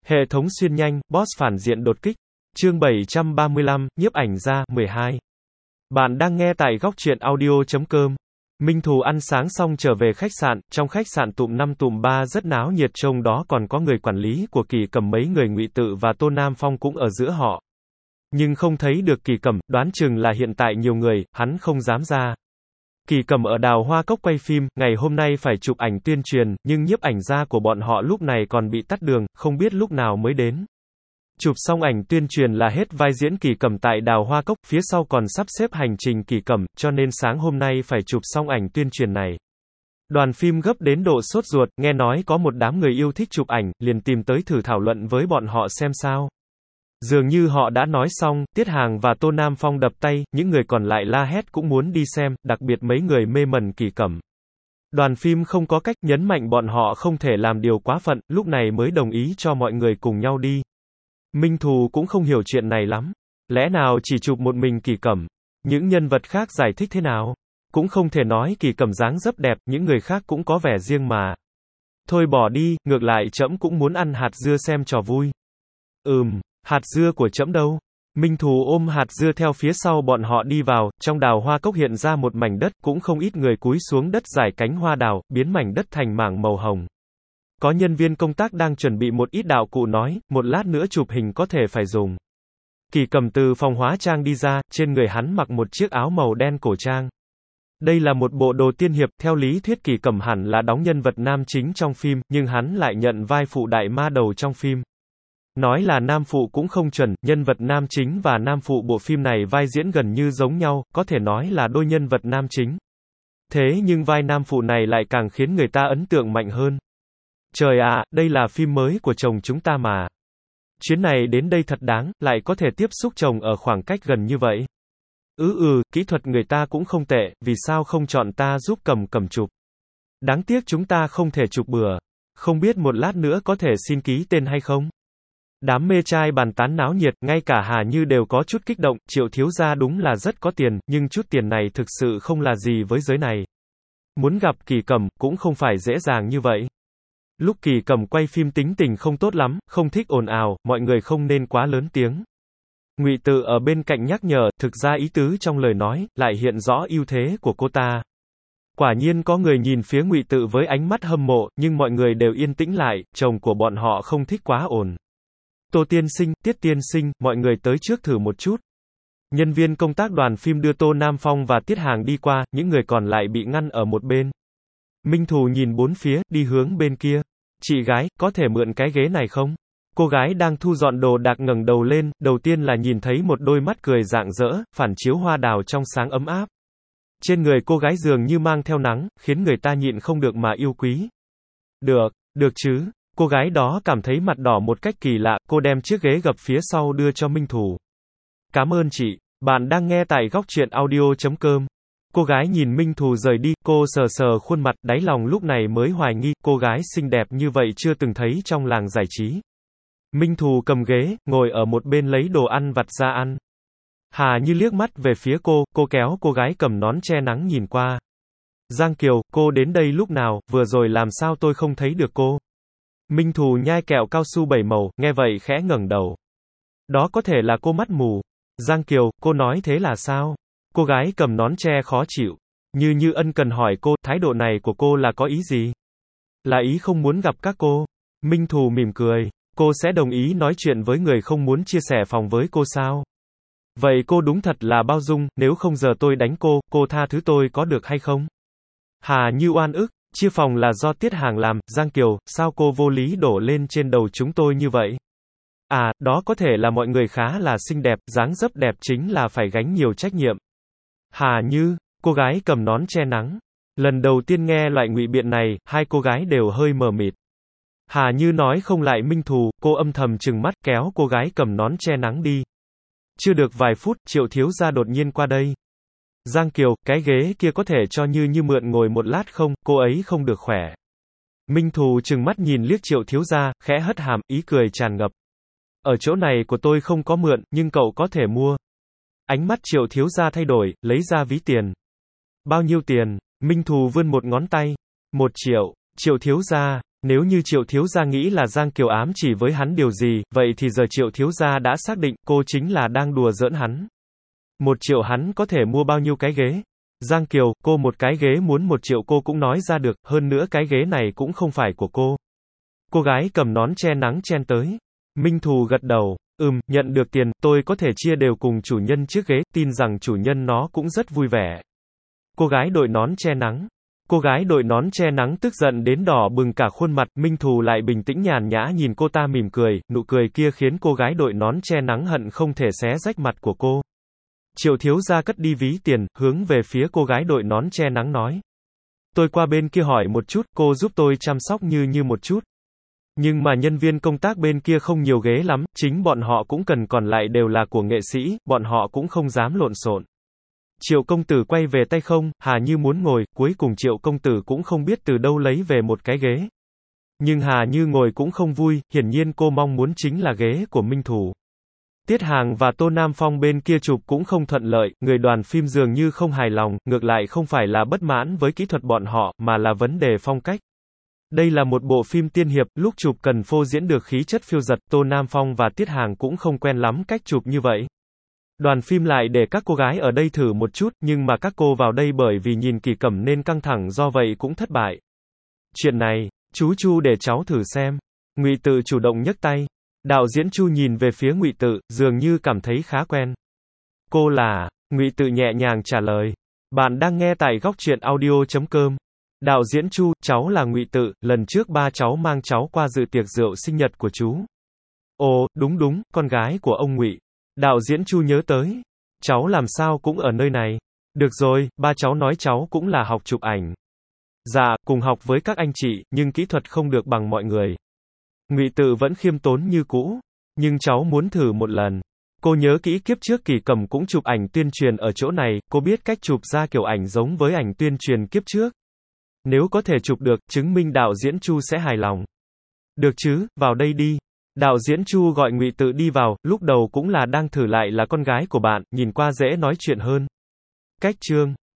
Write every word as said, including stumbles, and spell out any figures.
Hệ thống xuyên nhanh, boss phản diện đột kích. Chương bảy trăm ba mươi lăm, nhiếp ảnh gia, mười hai. Bạn đang nghe tại góc truyện audio chấm com. Minh Thù ăn sáng xong trở về khách sạn, trong khách sạn tụm năm tụm ba rất náo nhiệt, trong đó còn có người quản lý của Kỳ Cẩm, mấy người Ngụy Tự và Tô Nam Phong cũng ở giữa họ. Nhưng không thấy được Kỳ Cẩm, đoán chừng là hiện tại nhiều người, hắn không dám ra. Kỳ Cẩm ở Đào Hoa Cốc quay phim, ngày hôm nay phải chụp ảnh tuyên truyền, nhưng nhiếp ảnh gia của bọn họ lúc này còn bị tắt đường, không biết lúc nào mới đến. Chụp xong ảnh tuyên truyền là hết vai diễn Kỳ Cẩm tại Đào Hoa Cốc, phía sau còn sắp xếp hành trình Kỳ Cẩm, cho nên sáng hôm nay phải chụp xong ảnh tuyên truyền này. Đoàn phim gấp đến độ sốt ruột, nghe nói có một đám người yêu thích chụp ảnh, liền tìm tới thử thảo luận với bọn họ xem sao. Dường như họ đã nói xong, Tiết Hàng và Tô Nam Phong đập tay, những người còn lại la hét cũng muốn đi xem, đặc biệt mấy người mê mẩn Kỳ Cẩm. Đoàn phim không có cách, nhấn mạnh bọn họ không thể làm điều quá phận, lúc này mới đồng ý cho mọi người cùng nhau đi. Minh Thù cũng không hiểu chuyện này lắm. Lẽ nào chỉ chụp một mình Kỳ Cẩm? Những nhân vật khác giải thích thế nào? Cũng không thể nói Kỳ Cẩm dáng dấp đẹp, những người khác cũng có vẻ riêng mà. Thôi bỏ đi, ngược lại trẫm cũng muốn ăn hạt dưa xem trò vui. Ừm, hạt dưa của trẫm đâu? Minh Thù ôm hạt dưa theo phía sau bọn họ đi vào, trong Đào Hoa Cốc hiện ra một mảnh đất, cũng không ít người cúi xuống đất rải cánh hoa đào, biến mảnh đất thành mảng màu hồng. Có nhân viên công tác đang chuẩn bị một ít đạo cụ nói, một lát nữa chụp hình có thể phải dùng. Kỳ Cẩm từ phòng hóa trang đi ra, trên người hắn mặc một chiếc áo màu đen cổ trang. Đây là một bộ đồ tiên hiệp, theo lý thuyết Kỳ Cẩm hẳn là đóng nhân vật nam chính trong phim, nhưng hắn lại nhận vai phụ đại ma đầu trong phim. Nói là nam phụ cũng không chuẩn, nhân vật nam chính và nam phụ bộ phim này vai diễn gần như giống nhau, có thể nói là đôi nhân vật nam chính. Thế nhưng vai nam phụ này lại càng khiến người ta ấn tượng mạnh hơn. Trời ạ, à, đây là phim mới của chồng chúng ta mà. Chuyến này đến đây thật đáng, lại có thể tiếp xúc chồng ở khoảng cách gần như vậy. Ừ ừ, kỹ thuật người ta cũng không tệ, vì sao không chọn ta giúp Cẩm Cẩm chụp. Đáng tiếc chúng ta không thể chụp bừa. Không biết một lát nữa có thể xin ký tên hay không? Đám mê trai bàn tán náo nhiệt, ngay cả Hà Như đều có chút kích động, Triệu thiếu gia đúng là rất có tiền, nhưng chút tiền này thực sự không là gì với giới này. Muốn gặp Kỳ Cẩm, cũng không phải dễ dàng như vậy. Lúc Kỳ Cẩm quay phim tính tình không tốt lắm, không thích ồn ào, mọi người không nên quá lớn tiếng. Ngụy Tự ở bên cạnh nhắc nhở, thực ra ý tứ trong lời nói, lại hiện rõ ưu thế của cô ta. Quả nhiên có người nhìn phía Ngụy Tự với ánh mắt hâm mộ, nhưng mọi người đều yên tĩnh lại, chồng của bọn họ không thích quá ồn. Tô tiên sinh, Tiết tiên sinh, mọi người tới trước thử một chút. Nhân viên công tác đoàn phim đưa Tô Nam Phong và Tiết Hàng đi qua, những người còn lại bị ngăn ở một bên. Minh Thù nhìn bốn phía, đi hướng bên kia. Chị gái, có thể mượn cái ghế này không? Cô gái đang thu dọn đồ đạc ngẩng đầu lên, đầu tiên là nhìn thấy một đôi mắt cười rạng rỡ, phản chiếu hoa đào trong sáng ấm áp. Trên người cô gái dường như mang theo nắng, khiến người ta nhịn không được mà yêu quý. Được, được chứ. Cô gái đó cảm thấy mặt đỏ một cách kỳ lạ, cô đem chiếc ghế gập phía sau đưa cho Minh Thù. Cảm ơn chị. Bạn đang nghe tại góc truyện audio chấm com. Cô gái nhìn Minh Thù rời đi, cô sờ sờ khuôn mặt, đáy lòng lúc này mới hoài nghi, cô gái xinh đẹp như vậy chưa từng thấy trong làng giải trí. Minh Thù cầm ghế, ngồi ở một bên lấy đồ ăn vặt ra ăn. Hà Như liếc mắt về phía cô, cô kéo cô gái cầm nón che nắng nhìn qua. Giang Kiều, cô đến đây lúc nào, vừa rồi làm sao tôi không thấy được cô? Minh Thù nhai kẹo cao su bảy màu, nghe vậy khẽ ngẩng đầu. Đó có thể là cô mắt mù. Giang Kiều, cô nói thế là sao? Cô gái cầm nón che khó chịu. Như Như ân cần hỏi cô, thái độ này của cô là có ý gì? Là ý không muốn gặp các cô. Minh Thù mỉm cười. Cô sẽ đồng ý nói chuyện với người không muốn chia sẻ phòng với cô sao? Vậy cô đúng thật là bao dung, nếu không giờ tôi đánh cô, cô tha thứ tôi có được hay không? Hà Như oan ức. Chia phòng là do Tiết Hàng làm, Giang Kiều, sao cô vô lý đổ lên trên đầu chúng tôi như vậy? À, đó có thể là mọi người khá là xinh đẹp, dáng dấp đẹp chính là phải gánh nhiều trách nhiệm. Hà Như, cô gái cầm nón che nắng. Lần đầu tiên nghe loại ngụy biện này, hai cô gái đều hơi mờ mịt. Hà Như nói không lại Minh Thù, cô âm thầm trừng mắt kéo cô gái cầm nón che nắng đi. Chưa được vài phút, Triệu thiếu gia đột nhiên qua đây. Giang Kiều, cái ghế kia có thể cho Như Như mượn ngồi một lát không, cô ấy không được khỏe. Minh Thù trừng mắt nhìn liếc Triệu thiếu gia, khẽ hất hàm, ý cười tràn ngập. Ở chỗ này của tôi không có mượn, nhưng cậu có thể mua. Ánh mắt Triệu thiếu gia thay đổi, lấy ra ví tiền. Bao nhiêu tiền? Minh Thù vươn một ngón tay. Một triệu. Triệu thiếu gia, Nếu như Triệu thiếu gia nghĩ là Giang Kiều ám chỉ với hắn điều gì, vậy thì giờ Triệu thiếu gia đã xác định, cô chính là đang đùa giỡn hắn. Một triệu hắn có thể mua bao nhiêu cái ghế? Giang Kiều, cô một cái ghế muốn một triệu cô cũng nói ra được, hơn nữa cái ghế này cũng không phải của cô. Cô gái cầm nón che nắng chen tới. Minh Thù gật đầu, ừm, nhận được tiền, tôi có thể chia đều cùng chủ nhân chiếc ghế, tin rằng chủ nhân nó cũng rất vui vẻ. Cô gái đội nón che nắng. Cô gái đội nón che nắng tức giận đến đỏ bừng cả khuôn mặt, Minh Thù lại bình tĩnh nhàn nhã nhìn cô ta mỉm cười, nụ cười kia khiến cô gái đội nón che nắng hận không thể xé rách mặt của cô. Triệu thiếu gia cất đi ví tiền, hướng về phía cô gái đội nón che nắng nói. Tôi qua bên kia hỏi một chút, cô giúp tôi chăm sóc Như Như một chút. Nhưng mà nhân viên công tác bên kia không nhiều ghế lắm, chính bọn họ cũng cần, còn lại đều là của nghệ sĩ, bọn họ cũng không dám lộn xộn. Triệu công tử quay về tay không, Hà Như muốn ngồi, cuối cùng Triệu công tử cũng không biết từ đâu lấy về một cái ghế. Nhưng Hà Như ngồi cũng không vui, hiển nhiên cô mong muốn chính là ghế của Minh Thù. Tiết Hàng và Tô Nam Phong bên kia chụp cũng không thuận lợi, người đoàn phim dường như không hài lòng, ngược lại không phải là bất mãn với kỹ thuật bọn họ, mà là vấn đề phong cách. Đây là một bộ phim tiên hiệp, lúc chụp cần phô diễn được khí chất phiêu dật, Tô Nam Phong và Tiết Hàng cũng không quen lắm cách chụp như vậy. Đoàn phim lại để các cô gái ở đây thử một chút, nhưng mà các cô vào đây bởi vì nhìn Kỳ Cẩm nên căng thẳng, do vậy cũng thất bại. Chuyện này, chú Chu để cháu thử xem. Ngụy Tự chủ động nhấc tay. Đạo diễn Chu nhìn về phía Ngụy Tự, dường như cảm thấy khá quen. Cô là? Ngụy Tự nhẹ nhàng trả lời. Bạn đang nghe tại góc truyện audio chấm com. Đạo diễn Chu, cháu là Ngụy Tự, lần trước ba cháu mang cháu qua dự tiệc rượu sinh nhật của chú. Ồ, đúng đúng, con gái của ông Ngụy. Đạo diễn Chu nhớ tới. Cháu làm sao cũng ở nơi này. Được rồi, ba cháu nói cháu cũng là học chụp ảnh. Dạ, cùng học với các anh chị, nhưng kỹ thuật không được bằng mọi người. Ngụy Tự vẫn khiêm tốn như cũ. Nhưng cháu muốn thử một lần. Cô nhớ kỹ kiếp trước Kỳ Cẩm cũng chụp ảnh tuyên truyền ở chỗ này, cô biết cách chụp ra kiểu ảnh giống với ảnh tuyên truyền kiếp trước. Nếu có thể chụp được, chứng minh đạo diễn Chu sẽ hài lòng. Được chứ, vào đây đi. Đạo diễn Chu gọi Ngụy Tự đi vào, lúc đầu cũng là đang thử lại là con gái của bạn, nhìn qua dễ nói chuyện hơn. Cách chương.